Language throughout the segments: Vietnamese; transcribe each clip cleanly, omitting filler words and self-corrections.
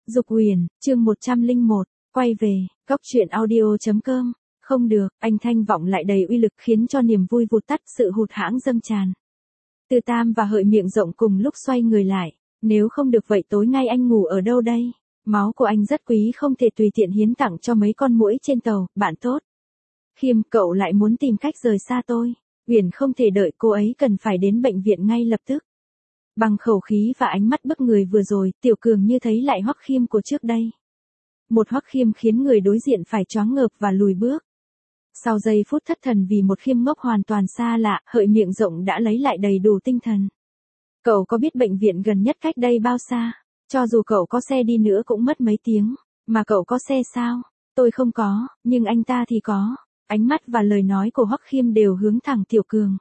Dục Huyền, chương 101, quay về, góc truyện audio.com, không được, anh thanh vọng lại đầy uy lực khiến cho niềm vui vụt tắt, sự hụt hẫng dâng tràn. Từ Tam và Hợi miệng rộng cùng lúc xoay người lại, nếu không được vậy tối nay anh ngủ ở đâu đây? Máu của anh rất quý không thể tùy tiện hiến tặng cho mấy con muỗi trên tàu, bạn tốt. Khiêm, cậu lại muốn tìm cách rời xa tôi. Huyền không thể đợi, cô ấy cần phải đến bệnh viện ngay lập tức. Bằng khẩu khí và ánh mắt bức người vừa rồi, Tiểu Cường như thấy lại Hoắc Khiêm của trước đây. Một Hoắc Khiêm khiến người đối diện phải choáng ngợp và lùi bước. Sau giây phút thất thần vì một Khiêm ngốc hoàn toàn xa lạ, Hợi miệng rộng đã lấy lại đầy đủ tinh thần. Cậu có biết bệnh viện gần nhất cách đây bao xa? Cho dù cậu có xe đi nữa cũng mất mấy tiếng. Mà cậu có xe sao? Tôi không có, nhưng anh ta thì có. Ánh mắt và lời nói của Hoắc Khiêm đều hướng thẳng Tiểu Cường.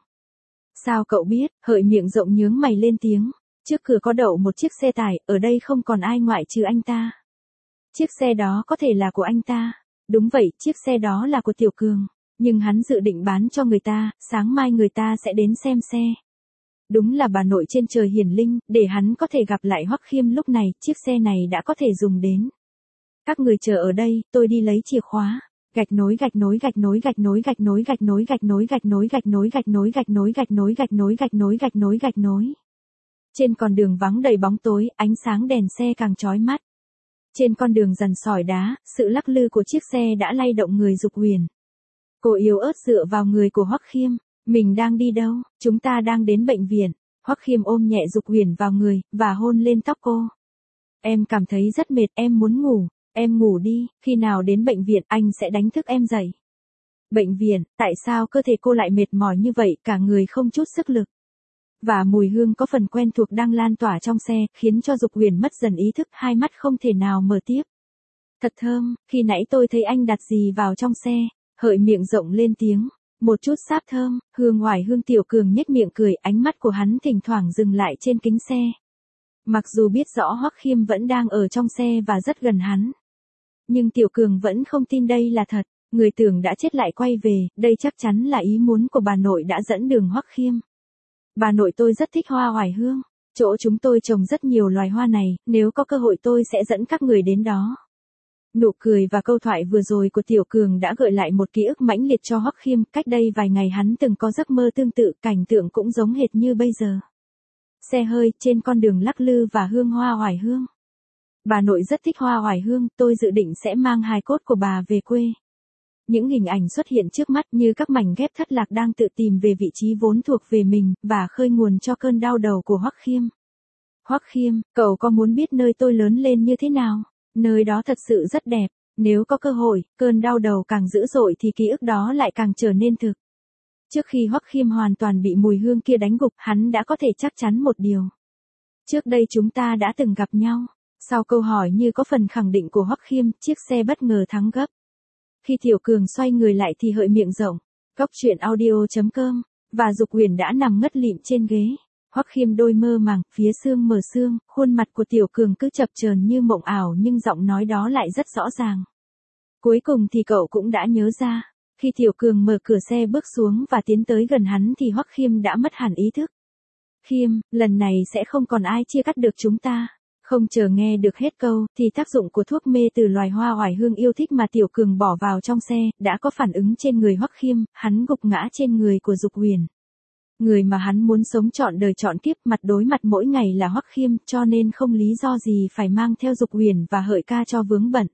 Sao cậu biết? Hợi miệng rộng nhướng mày lên tiếng. Trước cửa có đậu một chiếc xe tải, ở đây không còn ai ngoại trừ anh ta. Chiếc xe đó có thể là của anh ta. Đúng vậy, chiếc xe đó là của Tiểu Cường. Nhưng hắn dự định bán cho người ta, sáng mai người ta sẽ đến xem xe. Đúng là bà nội trên trời hiển linh, để hắn có thể gặp lại Hoắc Khiêm lúc này, chiếc xe này đã có thể dùng đến. Các người chờ ở đây, tôi đi lấy chìa khóa. Gạch nối gạch nối gạch nối gạch nối gạch nối gạch nối gạch nối gạch nối gạch nối gạch nối gạch nối gạch nối gạch nối gạch nối gạch nối gạch nối. Trên con đường vắng đầy bóng tối, ánh sáng đèn xe càng chói mắt. Trên con đường dằn sỏi đá, sự lắc lư của chiếc xe đã lay động người Dục Huyền. Cô yếu ớt dựa vào người của Hoắc Khiêm. Mình đang đi đâu? Chúng ta đang đến bệnh viện. Hoắc Khiêm ôm nhẹ Dục Huyền vào người, và hôn lên tóc cô. Em cảm thấy rất mệt, em muốn ngủ. Em ngủ đi, khi nào đến bệnh viện anh sẽ đánh thức em dậy. Bệnh viện, tại sao cơ thể cô lại mệt mỏi như vậy, cả người không chút sức lực. Và mùi hương có phần quen thuộc đang lan tỏa trong xe, khiến cho Dục Huyền mất dần ý thức, hai mắt không thể nào mở tiếp. Thật thơm, khi nãy tôi thấy anh đặt gì vào trong xe. Hợi miệng rộng lên tiếng. Một chút sáp thơm, hương hoài hương. Tiểu Cường nhếch miệng cười, ánh mắt của hắn thỉnh thoảng dừng lại trên kính xe. Mặc dù biết rõ Hoắc Khiêm vẫn đang ở trong xe và rất gần hắn. Nhưng Tiểu Cường vẫn không tin đây là thật, người tưởng đã chết lại quay về, đây chắc chắn là ý muốn của bà nội đã dẫn đường Hoắc Khiêm. Bà nội tôi rất thích hoa hoài hương, chỗ chúng tôi trồng rất nhiều loài hoa này, nếu có cơ hội tôi sẽ dẫn các người đến đó. Nụ cười và câu thoại vừa rồi của Tiểu Cường đã gợi lại một ký ức mãnh liệt cho Hoắc Khiêm, cách đây vài ngày hắn từng có giấc mơ tương tự, cảnh tượng cũng giống hệt như bây giờ. Xe hơi, trên con đường lắc lư và hương hoa hoài hương. Bà nội rất thích hoa hoài hương, tôi dự định sẽ mang hài cốt của bà về quê. Những hình ảnh xuất hiện trước mắt như các mảnh ghép thất lạc đang tự tìm về vị trí vốn thuộc về mình, và khơi nguồn cho cơn đau đầu của Hoắc Khiêm. Hoắc Khiêm, cậu có muốn biết nơi tôi lớn lên như thế nào? Nơi đó thật sự rất đẹp, nếu có cơ hội, cơn đau đầu càng dữ dội thì ký ức đó lại càng trở nên thực. Trước khi Hoắc Khiêm hoàn toàn bị mùi hương kia đánh gục, hắn đã có thể chắc chắn một điều. Trước đây chúng ta đã từng gặp nhau. Sau câu hỏi như có phần khẳng định của Hoắc Khiêm, chiếc xe bất ngờ thắng gấp. Khi Tiểu Cường xoay người lại thì Hợi miệng rộng, góc truyện audio.com, và Dục Huyền đã nằm ngất lịm trên ghế. Hoắc Khiêm đôi mơ màng, phía xương mở xương, khuôn mặt của Tiểu Cường cứ chập chờn như mộng ảo nhưng giọng nói đó lại rất rõ ràng. Cuối cùng thì cậu cũng đã nhớ ra, khi Tiểu Cường mở cửa xe bước xuống và tiến tới gần hắn thì Hoắc Khiêm đã mất hẳn ý thức. Khiêm, lần này sẽ không còn ai chia cắt được chúng ta. Không chờ nghe được hết câu, thì tác dụng của thuốc mê từ loài hoa oải hương yêu thích mà Tiểu Cường bỏ vào trong xe, đã có phản ứng trên người Hoắc Khiêm, hắn gục ngã trên người của Dục Huyền. Người mà hắn muốn sống trọn đời trọn kiếp, mặt đối mặt mỗi ngày là Hoắc Khiêm, cho nên không lý do gì phải mang theo Dục Huyền và Hợi ca cho vướng bận.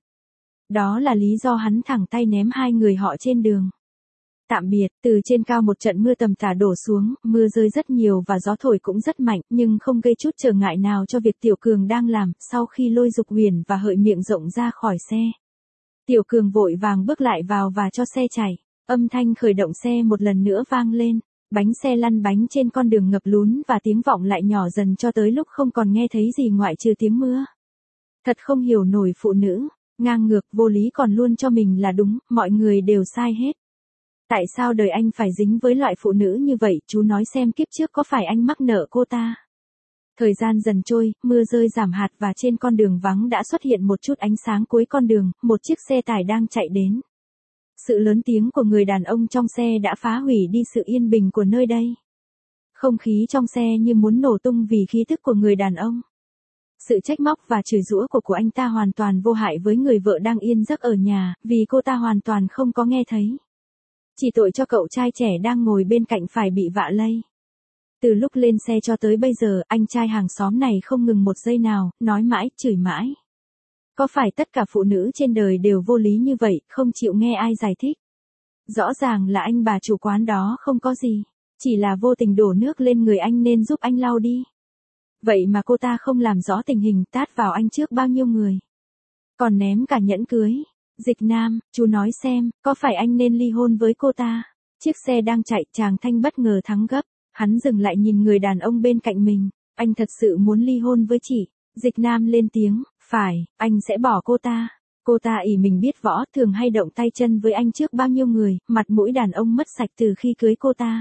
Đó là lý do hắn thẳng tay ném hai người họ trên đường. Tạm biệt, từ trên cao một trận mưa tầm tã đổ xuống, mưa rơi rất nhiều và gió thổi cũng rất mạnh, nhưng không gây chút trở ngại nào cho việc Tiểu Cường đang làm, sau khi lôi Dục Huyền và Hợi miệng rộng ra khỏi xe. Tiểu Cường vội vàng bước lại vào và cho xe chạy, âm thanh khởi động xe một lần nữa vang lên, bánh xe lăn bánh trên con đường ngập lún và tiếng vọng lại nhỏ dần cho tới lúc không còn nghe thấy gì ngoại trừ tiếng mưa. Thật không hiểu nổi phụ nữ, ngang ngược, vô lý còn luôn cho mình là đúng, mọi người đều sai hết. Tại sao đời anh phải dính với loại phụ nữ như vậy, chú nói xem kiếp trước có phải anh mắc nợ cô ta? Thời gian dần trôi, mưa rơi giảm hạt và trên con đường vắng đã xuất hiện một chút ánh sáng cuối con đường, một chiếc xe tải đang chạy đến. Sự lớn tiếng của người đàn ông trong xe đã phá hủy đi sự yên bình của nơi đây. Không khí trong xe như muốn nổ tung vì khí thức của người đàn ông. Sự trách móc và chửi giũa của anh ta hoàn toàn vô hại với người vợ đang yên giấc ở nhà, vì cô ta hoàn toàn không có nghe thấy. Chỉ tội cho cậu trai trẻ đang ngồi bên cạnh phải bị vạ lây. Từ lúc lên xe cho tới bây giờ, anh trai hàng xóm này không ngừng một giây nào, nói mãi, chửi mãi. Có phải tất cả phụ nữ trên đời đều vô lý như vậy, không chịu nghe ai giải thích? Rõ ràng là anh bà chủ quán đó không có gì, chỉ là vô tình đổ nước lên người anh nên giúp anh lau đi. Vậy mà cô ta không làm rõ tình hình, tát vào anh trước bao nhiêu người. Còn ném cả nhẫn cưới. Dịch Nam, chú nói xem, có phải anh nên ly hôn với cô ta? Chiếc xe đang chạy, chàng Thanh bất ngờ thắng gấp. Hắn dừng lại nhìn người đàn ông bên cạnh mình. Anh thật sự muốn ly hôn với chị. Dịch Nam lên tiếng, phải, anh sẽ bỏ cô ta. Cô ta ỷ mình biết võ, thường hay động tay chân với anh trước bao nhiêu người, mặt mũi đàn ông mất sạch từ khi cưới cô ta.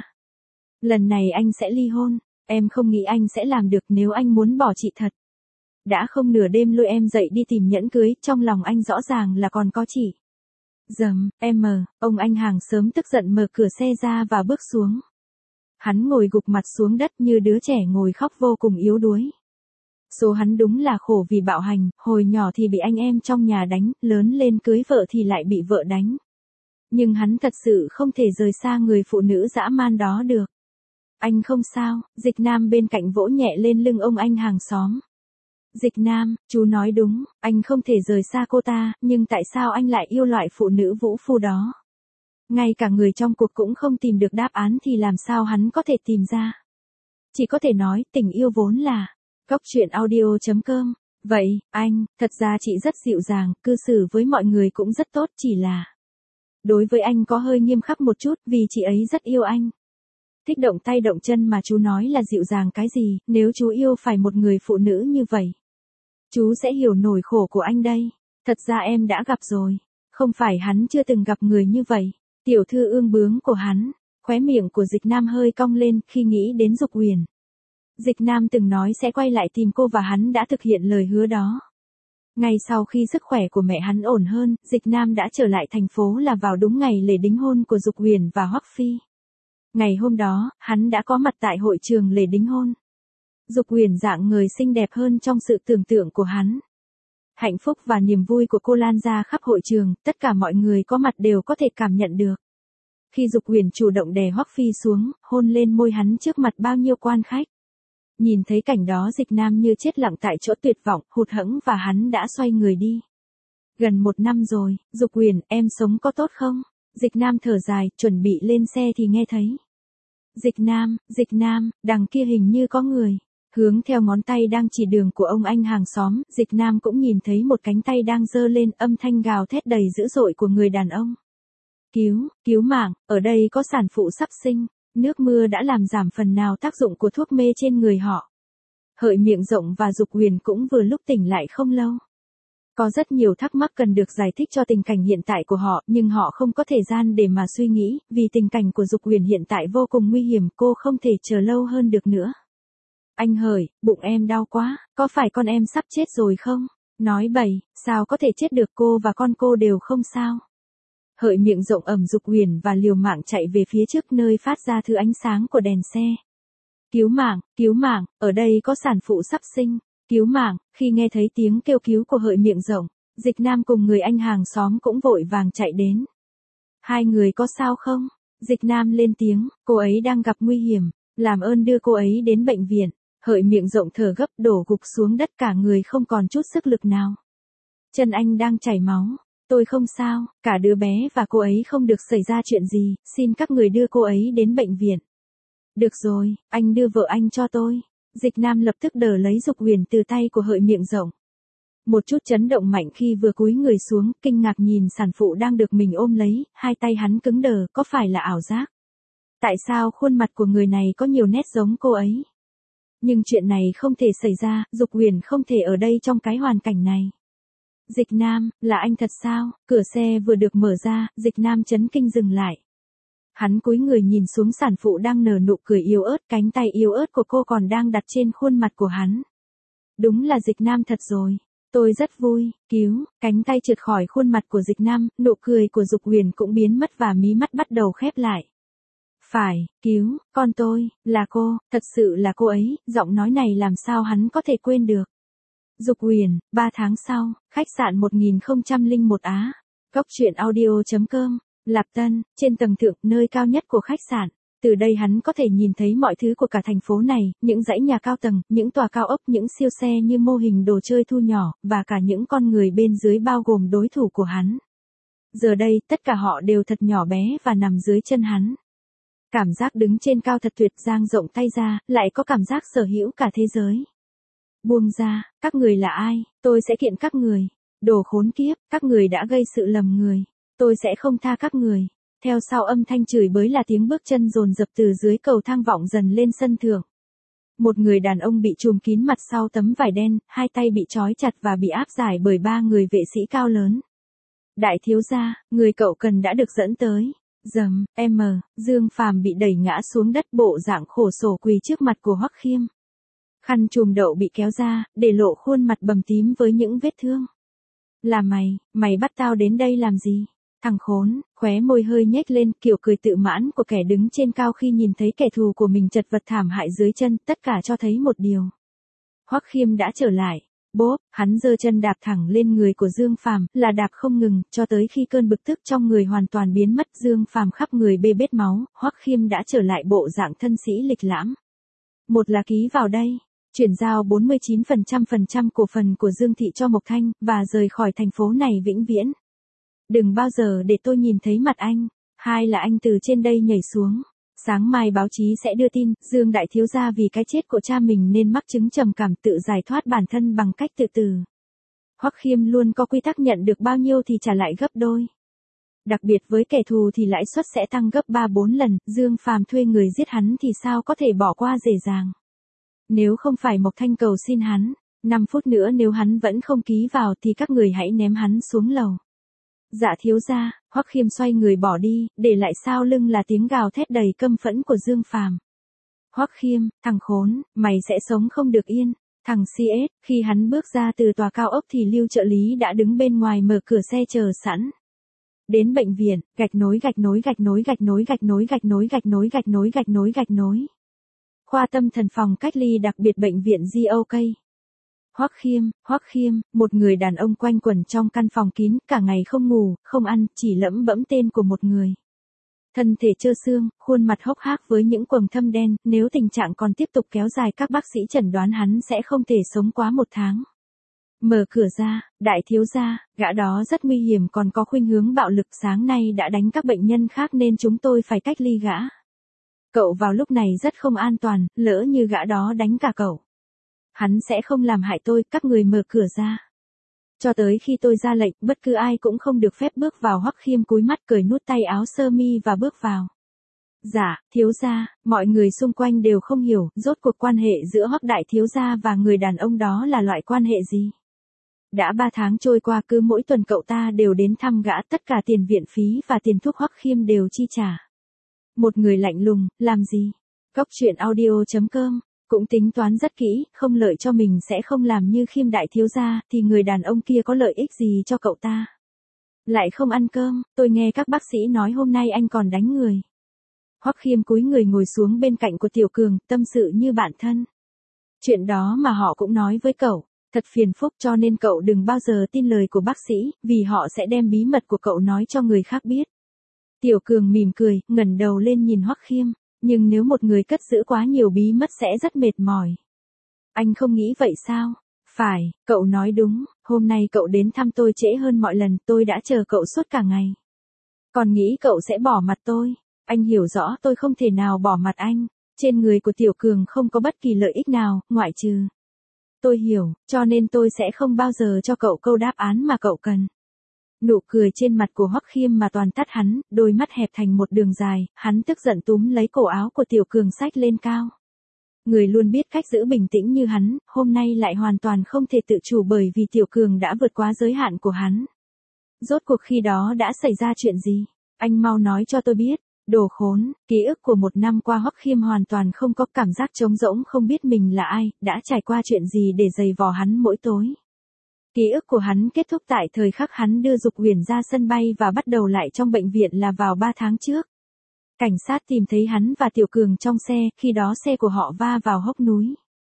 Lần này anh sẽ ly hôn. Em không nghĩ anh sẽ làm được nếu anh muốn bỏ chị thật. Đã không nửa đêm lôi em dậy đi tìm nhẫn cưới, trong lòng anh rõ ràng là còn có chị. Dầm, ông anh hàng xóm tức giận mở cửa xe ra và bước xuống. Hắn ngồi gục mặt xuống đất như đứa trẻ ngồi khóc vô cùng yếu đuối. Số hắn đúng là khổ vì bạo hành, hồi nhỏ thì bị anh em trong nhà đánh, lớn lên cưới vợ thì lại bị vợ đánh. Nhưng hắn thật sự không thể rời xa người phụ nữ dã man đó được. Anh không sao, Dịch Nam bên cạnh vỗ nhẹ lên lưng ông anh hàng xóm. Dịch Nam, chú nói đúng, anh không thể rời xa cô ta, nhưng tại sao anh lại yêu loại phụ nữ vũ phu đó? Ngay cả người trong cuộc cũng không tìm được đáp án thì làm sao hắn có thể tìm ra? Chỉ có thể nói, tình yêu vốn là Góc Truyện Audio.com. Vậy, anh, thật ra chị rất dịu dàng, cư xử với mọi người cũng rất tốt, chỉ là đối với anh có hơi nghiêm khắc một chút vì chị ấy rất yêu anh. Thích động tay động chân mà chú nói là dịu dàng cái gì, nếu chú yêu phải một người phụ nữ như vậy. Chú sẽ hiểu nỗi khổ của anh đây. Thật ra em đã gặp rồi. Không phải hắn chưa từng gặp người như vậy. Tiểu thư ương bướng của hắn. Khóe miệng của Dịch Nam hơi cong lên khi nghĩ đến Dục Huyền. Dịch Nam từng nói sẽ quay lại tìm cô và hắn đã thực hiện lời hứa đó. Ngay sau khi sức khỏe của mẹ hắn ổn hơn, Dịch Nam đã trở lại thành phố là vào đúng ngày lễ đính hôn của Dục Huyền và Hoắc Phi. Ngày hôm đó, hắn đã có mặt tại hội trường lễ đính hôn. Dục Huyền dạng người xinh đẹp hơn trong sự tưởng tượng của hắn. Hạnh phúc và niềm vui của cô lan ra khắp hội trường, tất cả mọi người có mặt đều có thể cảm nhận được. Khi Dục Huyền chủ động đè Hoắc Phi xuống, hôn lên môi hắn trước mặt bao nhiêu quan khách. Nhìn thấy cảnh đó Dịch Nam như chết lặng tại chỗ tuyệt vọng, hụt hẫng và hắn đã xoay người đi. Gần 1 năm rồi, Dục Huyền, em sống có tốt không? Dịch Nam thở dài, chuẩn bị lên xe thì nghe thấy. Dịch Nam, đằng kia hình như có người. Hướng theo ngón tay đang chỉ đường của ông anh hàng xóm, Dịch Nam cũng nhìn thấy một cánh tay đang giơ lên, âm thanh gào thét đầy dữ dội của người đàn ông. Cứu mạng, ở đây có sản phụ sắp sinh, nước mưa đã làm giảm phần nào tác dụng của thuốc mê trên người họ. Hợi Miệng Rộng và Dục Huyền cũng vừa lúc tỉnh lại không lâu. Có rất nhiều thắc mắc cần được giải thích cho tình cảnh hiện tại của họ, nhưng họ không có thời gian để mà suy nghĩ, vì tình cảnh của Dục Huyền hiện tại vô cùng nguy hiểm, cô không thể chờ lâu hơn được nữa. Anh Hợi, bụng em đau quá, có phải con em sắp chết rồi không? Nói bậy, sao có thể chết được, cô và con cô đều không sao. Hợi Miệng Rộng ẩm Dục Huyền và liều mạng chạy về phía trước nơi phát ra thứ ánh sáng của đèn xe. Cứu mạng, ở đây có sản phụ sắp sinh. Cứu mạng, khi nghe thấy tiếng kêu cứu của Hợi Miệng Rộng, Dịch Nam cùng người anh hàng xóm cũng vội vàng chạy đến. Hai người có sao không? Dịch Nam lên tiếng, cô ấy đang gặp nguy hiểm, làm ơn đưa cô ấy đến bệnh viện. Hợi Miệng Rộng thở gấp đổ gục xuống đất, cả người không còn chút sức lực nào. Chân anh đang chảy máu, tôi không sao, cả đứa bé và cô ấy không được xảy ra chuyện gì, xin các người đưa cô ấy đến bệnh viện. Được rồi, anh đưa vợ anh cho tôi. Dịch Nam lập tức đỡ lấy Dục Huyền từ tay của Hợi Miệng Rộng. Một chút chấn động mạnh khi vừa cúi người xuống, kinh ngạc nhìn sản phụ đang được mình ôm lấy, hai tay hắn cứng đờ, có phải là ảo giác? Tại sao khuôn mặt của người này có nhiều nét giống cô ấy? Nhưng chuyện này không thể xảy ra, Dục Huyền không thể ở đây trong cái hoàn cảnh này. Dịch Nam, là anh thật sao? Cửa xe vừa được mở ra, Dịch Nam chấn kinh dừng lại. Hắn cúi người nhìn xuống sản phụ đang nở nụ cười yếu ớt, cánh tay yếu ớt của cô còn đang đặt trên khuôn mặt của hắn. Đúng là Dịch Nam thật rồi. Tôi rất vui, cánh tay trượt khỏi khuôn mặt của Dịch Nam, nụ cười của Dục Huyền cũng biến mất và mí mắt bắt đầu khép lại. Phải, con tôi, là cô, thật sự là cô ấy, giọng nói này làm sao hắn có thể quên được. Dục Huyền, 3 tháng sau, khách sạn 1001 Á. Góc truyện audio.com, Lạp Tân, trên tầng thượng, nơi cao nhất của khách sạn. Từ đây hắn có thể nhìn thấy mọi thứ của cả thành phố này, những dãy nhà cao tầng, những tòa cao ốc, những siêu xe như mô hình đồ chơi thu nhỏ, và cả những con người bên dưới bao gồm đối thủ của hắn. Giờ đây, tất cả họ đều thật nhỏ bé và nằm dưới chân hắn. Cảm giác đứng trên cao thật tuyệt, dang rộng tay ra, lại có cảm giác sở hữu cả thế giới. Buông ra, các người là ai, tôi sẽ kiện các người. Đồ khốn kiếp, các người đã gây sự lầm người. Tôi sẽ không tha các người. Theo sau âm thanh chửi bới là tiếng bước chân dồn dập từ dưới cầu thang vọng dần lên sân thượng. Một người đàn ông bị trùm kín mặt sau tấm vải đen, hai tay bị trói chặt và bị áp giải bởi 3 người vệ sĩ cao lớn. Đại thiếu gia, người cậu cần đã được dẫn tới. Dầm, Dương Phàm bị đẩy ngã xuống đất, bộ dạng khổ sở quỳ trước mặt của Hoắc Khiêm. Khăn trùm đậu bị kéo ra, để lộ khuôn mặt bầm tím với những vết thương. Là mày bắt tao đến đây làm gì? Thằng khốn, khóe môi hơi nhếch lên, kiểu cười tự mãn của kẻ đứng trên cao khi nhìn thấy kẻ thù của mình chật vật thảm hại dưới chân, tất cả cho thấy một điều. Hoắc Khiêm đã trở lại. Bốp, hắn giơ chân đạp thẳng lên người của Dương Phàm, là đạp không ngừng, cho tới khi cơn bực tức trong người hoàn toàn biến mất. Dương Phàm khắp người bê bết máu, Hoắc Khiêm đã trở lại bộ dạng thân sĩ lịch lãm. Một là ký vào đây, chuyển giao 49% cổ phần của Dương Thị cho Mộc Thanh, và rời khỏi thành phố này vĩnh viễn. Đừng bao giờ để tôi nhìn thấy mặt anh. Hai là anh từ trên đây nhảy xuống. Sáng mai báo chí sẽ đưa tin, Dương đại thiếu gia vì cái chết của cha mình nên mắc chứng trầm cảm, tự giải thoát bản thân bằng cách tự tử. Hoắc Khiêm luôn có quy tắc, nhận được bao nhiêu thì trả lại gấp đôi. Đặc biệt với kẻ thù thì lãi suất sẽ tăng gấp 3-4 lần, Dương Phàm thuê người giết hắn thì sao có thể bỏ qua dễ dàng. Nếu không phải Mộc Thanh cầu xin hắn, 5 phút nữa nếu hắn vẫn không ký vào thì các người hãy ném hắn xuống lầu. Dạ thiếu gia. Hoắc Khiêm xoay người bỏ đi, để lại sau lưng là tiếng gào thét đầy căm phẫn của Dương Phàm. Hoắc Khiêm, thằng khốn, mày sẽ sống không được yên. Thằng CS, khi hắn bước ra từ tòa cao ốc thì Lưu trợ lý đã đứng bên ngoài mở cửa xe chờ sẵn. Đến bệnh viện, gạch nối. Khoa tâm thần phòng cách ly đặc biệt bệnh viện GOK. Hoắc Khiêm, một người đàn ông quanh quẩn trong căn phòng kín, cả ngày không ngủ, không ăn, chỉ lẩm bẩm tên của một người. Thân thể trơ xương, khuôn mặt hốc hác với những quầng thâm đen, nếu tình trạng còn tiếp tục kéo dài các bác sĩ chẩn đoán hắn sẽ không thể sống quá 1 tháng. Mở cửa ra, đại thiếu gia, gã đó rất nguy hiểm, còn có khuynh hướng bạo lực, sáng nay đã đánh các bệnh nhân khác nên chúng tôi phải cách ly gã. Cậu vào lúc này rất không an toàn, lỡ như gã đó đánh cả cậu. Hắn sẽ không làm hại tôi, các người mở cửa ra. Cho tới khi tôi ra lệnh, bất cứ ai cũng không được phép bước vào. Hoắc Khiêm cúi mắt cởi nút tay áo sơ mi và bước vào. Dạ, thiếu gia, mọi người xung quanh đều không hiểu, rốt cuộc quan hệ giữa Hoắc đại thiếu gia và người đàn ông đó là loại quan hệ gì. Đã 3 tháng trôi qua, cứ mỗi tuần cậu ta đều đến thăm gã, tất cả tiền viện phí và tiền thuốc Hoắc Khiêm đều chi trả. Một người lạnh lùng, làm gì? Góc truyện audio.com. Cũng tính toán rất kỹ, không lợi cho mình sẽ không làm như Khiêm đại thiếu gia, thì người đàn ông kia có lợi ích gì cho cậu ta? Lại không ăn cơm, tôi nghe các bác sĩ nói hôm nay anh còn đánh người. Hoắc Khiêm cúi người ngồi xuống bên cạnh của Tiểu Cường, tâm sự như bạn thân. Chuyện đó mà họ cũng nói với cậu, thật phiền phức, cho nên cậu đừng bao giờ tin lời của bác sĩ, vì họ sẽ đem bí mật của cậu nói cho người khác biết. Tiểu Cường mỉm cười, ngẩng đầu lên nhìn Hoắc Khiêm. Nhưng nếu một người cất giữ quá nhiều bí mật sẽ rất mệt mỏi. Anh không nghĩ vậy sao? Phải, cậu nói đúng, hôm nay cậu đến thăm tôi trễ hơn mọi lần, tôi đã chờ cậu suốt cả ngày. Còn nghĩ cậu sẽ bỏ mặt tôi. Anh hiểu rõ tôi không thể nào bỏ mặt anh. Trên người của Tiểu Cường không có bất kỳ lợi ích nào, ngoại trừ. Tôi hiểu, cho nên tôi sẽ không bao giờ cho cậu câu đáp án mà cậu cần. Nụ cười trên mặt của Hoắc Khiêm mà toàn tắt hắn, đôi mắt hẹp thành một đường dài, hắn tức giận túm lấy cổ áo của Tiểu Cường xách lên cao. Người luôn biết cách giữ bình tĩnh như hắn, hôm nay lại hoàn toàn không thể tự chủ bởi vì Tiểu Cường đã vượt quá giới hạn của hắn. Rốt cuộc khi đó đã xảy ra chuyện gì? Anh mau nói cho tôi biết. Đồ khốn, ký ức của 1 năm qua Hoắc Khiêm hoàn toàn không có, cảm giác trống rỗng, không biết mình là ai, đã trải qua chuyện gì để giày vò hắn mỗi tối. Ký ức của hắn kết thúc tại thời khắc hắn đưa Dục Huyền ra sân bay và bắt đầu lại trong bệnh viện là vào 3 tháng trước. Cảnh sát tìm thấy hắn và Tiểu Cường trong xe, khi đó xe của họ va vào hốc núi.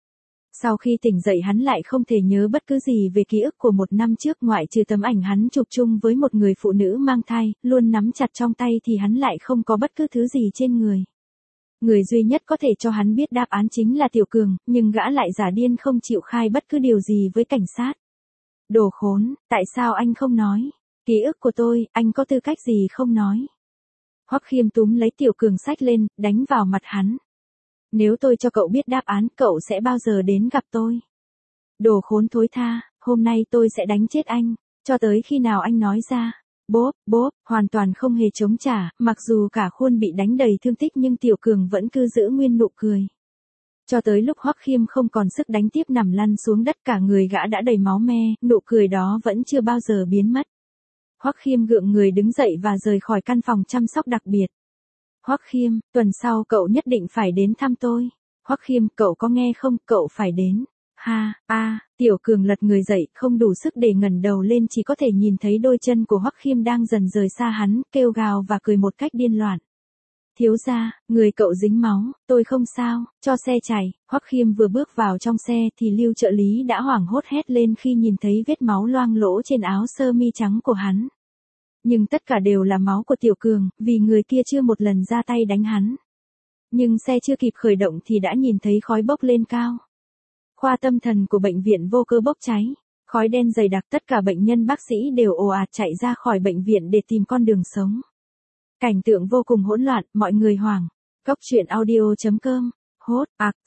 Sau khi tỉnh dậy hắn lại không thể nhớ bất cứ gì về ký ức của một năm trước ngoại trừ tấm ảnh hắn chụp chung với một người phụ nữ mang thai, luôn nắm chặt trong tay thì hắn lại không có bất cứ thứ gì trên người. Người duy nhất có thể cho hắn biết đáp án chính là Tiểu Cường, nhưng gã lại giả điên không chịu khai bất cứ điều gì với cảnh sát. Đồ khốn, tại sao anh không nói? Ký ức của tôi, anh có tư cách gì không nói? Hoắc Khiêm túm lấy Tiểu Cường xách lên, đánh vào mặt hắn. Nếu tôi cho cậu biết đáp án, cậu sẽ bao giờ đến gặp tôi? Đồ khốn thối tha, hôm nay tôi sẽ đánh chết anh, cho tới khi nào anh nói ra. Bốp, hoàn toàn không hề chống trả, mặc dù cả khuôn bị đánh đầy thương tích nhưng Tiểu Cường vẫn cứ giữ nguyên nụ cười. Cho tới lúc Hoắc Khiêm không còn sức đánh tiếp nằm lăn xuống đất cả người gã đã đầy máu me, nụ cười đó vẫn chưa bao giờ biến mất. Hoắc Khiêm gượng người đứng dậy và rời khỏi căn phòng chăm sóc đặc biệt. Hoắc Khiêm, tuần sau cậu nhất định phải đến thăm tôi. Hoắc Khiêm, cậu có nghe không, cậu phải đến. Tiểu Cường lật người dậy, không đủ sức để ngẩng đầu lên, chỉ có thể nhìn thấy đôi chân của Hoắc Khiêm đang dần rời xa hắn, kêu gào và cười một cách điên loạn. Thiếu gia, người cậu dính máu, tôi không sao, cho xe chạy. Hoắc Khiêm vừa bước vào trong xe thì Lưu trợ lý đã hoảng hốt hét lên khi nhìn thấy vết máu loang lỗ trên áo sơ mi trắng của hắn. Nhưng tất cả đều là máu của Tiểu Cường, vì người kia chưa một lần ra tay đánh hắn. Nhưng xe chưa kịp khởi động thì đã nhìn thấy khói bốc lên cao. Khoa tâm thần của bệnh viện vô cơ bốc cháy, khói đen dày đặc, tất cả bệnh nhân bác sĩ đều ồ ạt chạy ra khỏi bệnh viện để tìm con đường sống. Cảnh tượng vô cùng hỗn loạn, mọi người hoảng. Góc truyện audio.com, hốt,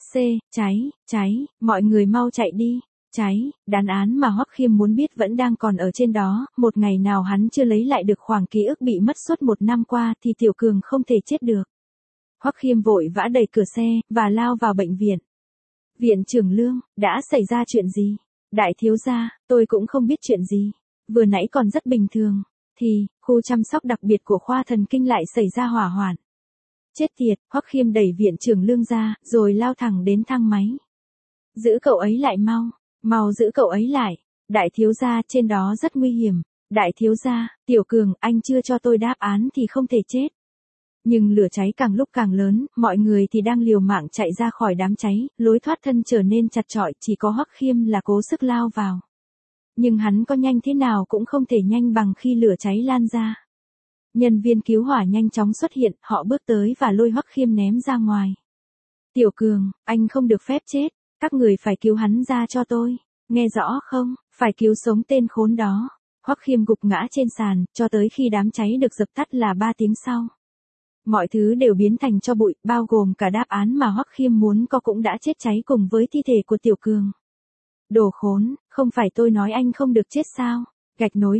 cháy, mọi người mau chạy đi. Cháy, đáp án mà Hoắc Khiêm muốn biết vẫn đang còn ở trên đó, một ngày nào hắn chưa lấy lại được khoảng ký ức bị mất suốt một năm qua thì Tiểu Cường không thể chết được. Hoắc Khiêm vội vã đẩy cửa xe, và lao vào bệnh viện. Viện trưởng Lương, đã xảy ra chuyện gì? Đại thiếu gia, tôi cũng không biết chuyện gì. Vừa nãy còn rất bình thường, thì, khu chăm sóc đặc biệt của khoa thần kinh lại xảy ra hỏa hoạn. Chết tiệt, Hoắc Khiêm đẩy viện trưởng Lương ra, rồi lao thẳng đến thang máy. Giữ cậu ấy lại mau giữ cậu ấy lại. Đại thiếu gia, trên đó rất nguy hiểm. Đại thiếu gia, Tiểu Cường, anh chưa cho tôi đáp án thì không thể chết. Nhưng lửa cháy càng lúc càng lớn, mọi người thì đang liều mạng chạy ra khỏi đám cháy, lối thoát thân trở nên chặt chội, chỉ có Hoắc Khiêm là cố sức lao vào. Nhưng hắn có nhanh thế nào cũng không thể nhanh bằng khi lửa cháy lan ra. Nhân viên cứu hỏa nhanh chóng xuất hiện, họ bước tới và lôi Hoắc Khiêm ném ra ngoài. Tiểu Cường, anh không được phép chết, các người phải cứu hắn ra cho tôi, nghe rõ không, phải cứu sống tên khốn đó. Hoắc Khiêm gục ngã trên sàn, cho tới khi đám cháy được dập tắt là 3 tiếng sau. Mọi thứ đều biến thành tro bụi, bao gồm cả đáp án mà Hoắc Khiêm muốn có cũng đã chết cháy cùng với thi thể của Tiểu Cường. Đồ khốn, không phải tôi nói anh không được chết sao? Gạch nối.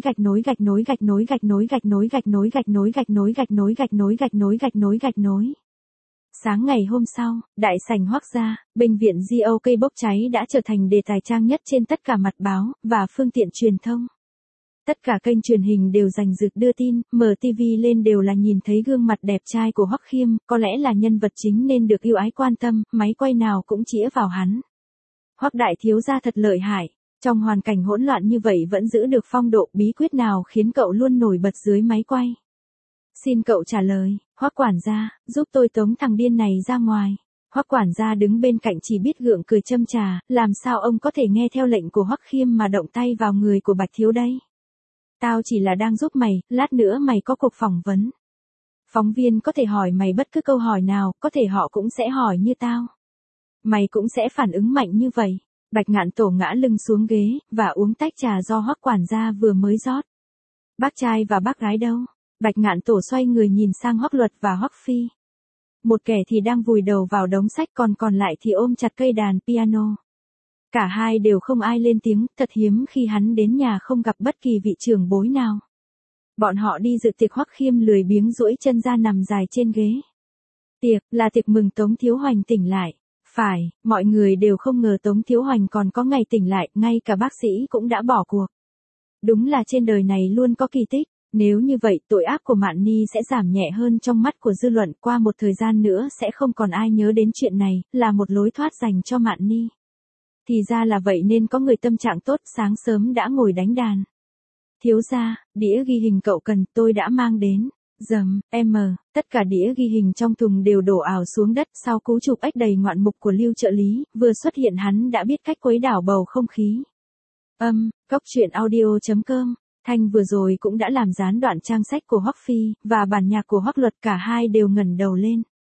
Sáng ngày hôm sau, đại sảnh Hoắc gia, bệnh viện GOK bốc cháy đã trở thành đề tài trang nhất trên tất cả mặt báo và phương tiện truyền thông. Tất cả kênh truyền hình đều dành dực đưa tin, mở TV lên đều là nhìn thấy gương mặt đẹp trai của Hoắc Khiêm, có lẽ là nhân vật chính nên được yêu ái quan tâm, máy quay nào cũng chĩa vào hắn. Hoắc đại thiếu gia thật lợi hại, trong hoàn cảnh hỗn loạn như vậy vẫn giữ được phong độ, bí quyết nào khiến cậu luôn nổi bật dưới máy quay? Xin cậu trả lời. Hoắc quản gia, giúp tôi tống thằng điên này ra ngoài. Hoắc quản gia đứng bên cạnh chỉ biết gượng cười châm trà, làm sao ông có thể nghe theo lệnh của Hoắc Khiêm mà động tay vào người của Bạch thiếu đây? Tao chỉ là đang giúp mày, lát nữa mày có cuộc phỏng vấn. Phóng viên có thể hỏi mày bất cứ câu hỏi nào, có thể họ cũng sẽ hỏi như tao. Mày cũng sẽ phản ứng mạnh như vậy. Bạch Ngạn Tổ ngã lưng xuống ghế, và uống tách trà do Hoắc quản gia vừa mới rót. Bác trai và bác gái đâu? Bạch Ngạn Tổ xoay người nhìn sang Hoắc Luật và Hoắc Phi. Một kẻ thì đang vùi đầu vào đống sách, còn lại thì ôm chặt cây đàn piano. Cả hai đều không ai lên tiếng, thật hiếm khi hắn đến nhà không gặp bất kỳ vị trưởng bối nào. Bọn họ đi dự tiệc, Hoắc Khiêm lười biếng duỗi chân ra nằm dài trên ghế. Tiệc, là tiệc mừng Tống Thiếu Hoành tỉnh lại. Phải, mọi người đều không ngờ Tống Thiếu Hoành còn có ngày tỉnh lại, ngay cả bác sĩ cũng đã bỏ cuộc. Đúng là trên đời này luôn có kỳ tích. Nếu như vậy, tội ác của Mạn Ni sẽ giảm nhẹ hơn trong mắt của dư luận, qua một thời gian nữa sẽ không còn ai nhớ đến chuyện này, là một lối thoát dành cho Mạn Ni. Thì ra là vậy nên có người tâm trạng tốt, sáng sớm đã ngồi đánh đàn. Thiếu gia, đĩa ghi hình cậu cần, tôi đã mang đến. Tất cả đĩa ghi hình trong thùng đều đổ ào xuống đất sau cú chụp ếch đầy ngoạn mục của Lưu trợ lý, vừa xuất hiện hắn đã biết cách khuấy đảo bầu không khí. Cóc truyện audio.com. Thanh vừa rồi cũng đã làm gián đoạn trang sách của Hoắc Phi, và bản nhạc của Hoắc Luật, cả hai đều ngẩng đầu lên.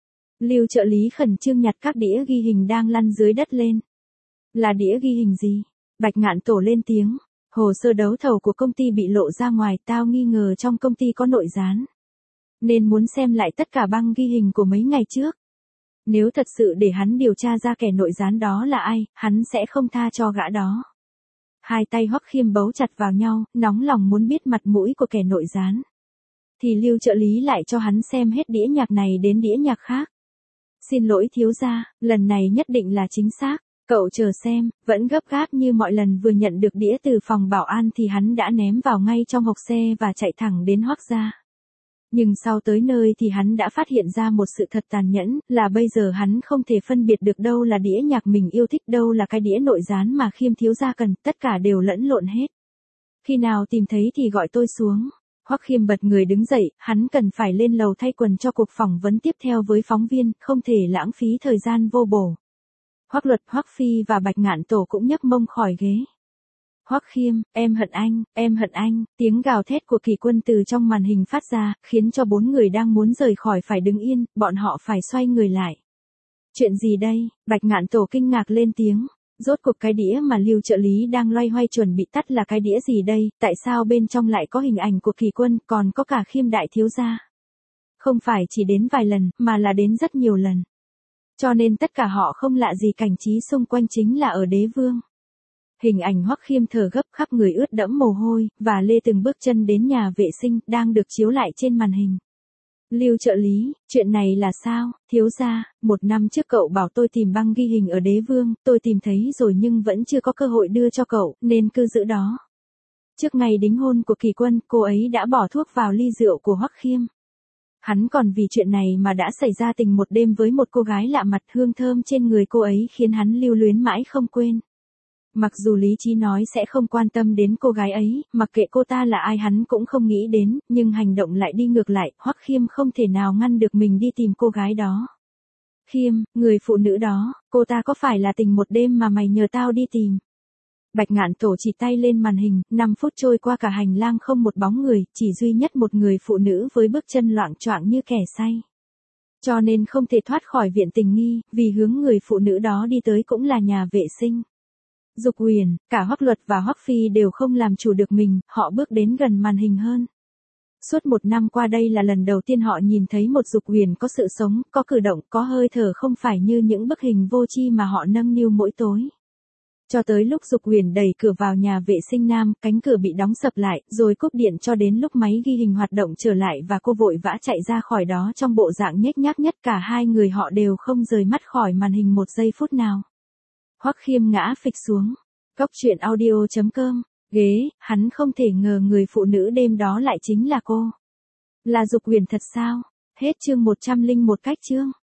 Lưu trợ lý khẩn trương nhặt các đĩa ghi hình đang lăn dưới đất lên. Là đĩa ghi hình gì? Bạch Ngạn Tổ lên tiếng. Hồ sơ đấu thầu của công ty bị lộ ra ngoài, tao nghi ngờ trong công ty có nội gián. Nên muốn xem lại tất cả băng ghi hình của mấy ngày trước. Nếu thật sự để hắn điều tra ra kẻ nội gián đó là ai, hắn sẽ không tha cho gã đó. Hai tay Hoắc Khiêm bấu chặt vào nhau, nóng lòng muốn biết mặt mũi của kẻ nội gián. Thì Lưu trợ lý lại cho hắn xem hết đĩa nhạc này đến đĩa nhạc khác. Xin lỗi thiếu gia, lần này nhất định là chính xác. Cậu chờ xem, vẫn gấp gáp như mọi lần, vừa nhận được đĩa từ phòng bảo an thì hắn đã ném vào ngay trong hộc xe và chạy thẳng đến Hoắc gia. Nhưng sau tới nơi thì hắn đã phát hiện ra một sự thật tàn nhẫn, là bây giờ hắn không thể phân biệt được đâu là đĩa nhạc mình yêu thích, đâu là cái đĩa nội gián mà Khiêm thiếu gia cần, tất cả đều lẫn lộn hết. Khi nào tìm thấy thì gọi tôi xuống. Hoắc Khiêm bật người đứng dậy, hắn cần phải lên lầu thay quần cho cuộc phỏng vấn tiếp theo với phóng viên, không thể lãng phí thời gian vô bổ. Hoắc Luật, Hoắc Phi và Bạch Ngạn Tổ cũng nhấc mông khỏi ghế. Hoắc Khiêm, em hận anh, tiếng gào thét của Kỳ Quân từ trong màn hình phát ra, khiến cho bốn người đang muốn rời khỏi phải đứng yên, bọn họ phải xoay người lại. Chuyện gì đây? Bạch Ngạn Tổ kinh ngạc lên tiếng. Rốt cuộc cái đĩa mà Lưu trợ lý đang loay hoay chuẩn bị tắt là cái đĩa gì đây, tại sao bên trong lại có hình ảnh của Kỳ Quân, còn có cả Khiêm đại thiếu gia? Không phải chỉ đến vài lần, mà là đến rất nhiều lần. Cho nên tất cả họ không lạ gì cảnh trí xung quanh chính là ở Đế Vương. Hình ảnh Hoắc Khiêm thở gấp khắp người ướt đẫm mồ hôi, và lê từng bước chân đến nhà vệ sinh, đang được chiếu lại trên màn hình. Lưu trợ lý, chuyện này là sao, thiếu gia, 1 năm trước cậu bảo tôi tìm băng ghi hình ở Đế Vương, tôi tìm thấy rồi nhưng vẫn chưa có cơ hội đưa cho cậu, nên cứ giữ đó. Trước ngày đính hôn của Kỳ Quân, cô ấy đã bỏ thuốc vào ly rượu của Hoắc Khiêm. Hắn còn vì chuyện này mà đã xảy ra tình một đêm với một cô gái lạ mặt, hương thơm trên người cô ấy khiến hắn lưu luyến mãi không quên. Mặc dù lý trí nói sẽ không quan tâm đến cô gái ấy, mặc kệ cô ta là ai hắn cũng không nghĩ đến, nhưng hành động lại đi ngược lại, Hoắc Khiêm không thể nào ngăn được mình đi tìm cô gái đó. Khiêm, người phụ nữ đó, cô ta có phải là tình một đêm mà mày nhờ tao đi tìm? Bạch Ngạn Tổ chỉ tay lên màn hình, 5 phút trôi qua cả hành lang không một bóng người, chỉ duy nhất một người phụ nữ với bước chân loạng choạng như kẻ say. Cho nên không thể thoát khỏi viện tình nghi, vì hướng người phụ nữ đó đi tới cũng là nhà vệ sinh. Dục Huyền, cả Hoắc Luật và Hoắc Phi đều không làm chủ được mình, họ bước đến gần màn hình hơn. Suốt 1 năm qua đây là lần đầu tiên họ nhìn thấy một Dục Huyền có sự sống, có cử động, có hơi thở, không phải như những bức hình vô tri mà họ nâng niu mỗi tối. Cho tới lúc Dục Huyền đẩy cửa vào nhà vệ sinh nam, cánh cửa bị đóng sập lại, rồi cúp điện cho đến lúc máy ghi hình hoạt động trở lại và cô vội vã chạy ra khỏi đó trong bộ dạng nhếch nhác nhất, cả hai người họ đều không rời mắt khỏi màn hình 1 giây phút nào. Hoắc Khiêm ngã phịch xuống. Cóc truyện audio.com. Ghế, hắn không thể ngờ người phụ nữ đêm đó lại chính là cô. Là Dục Huyền thật sao? Hết chương 101 cách chương.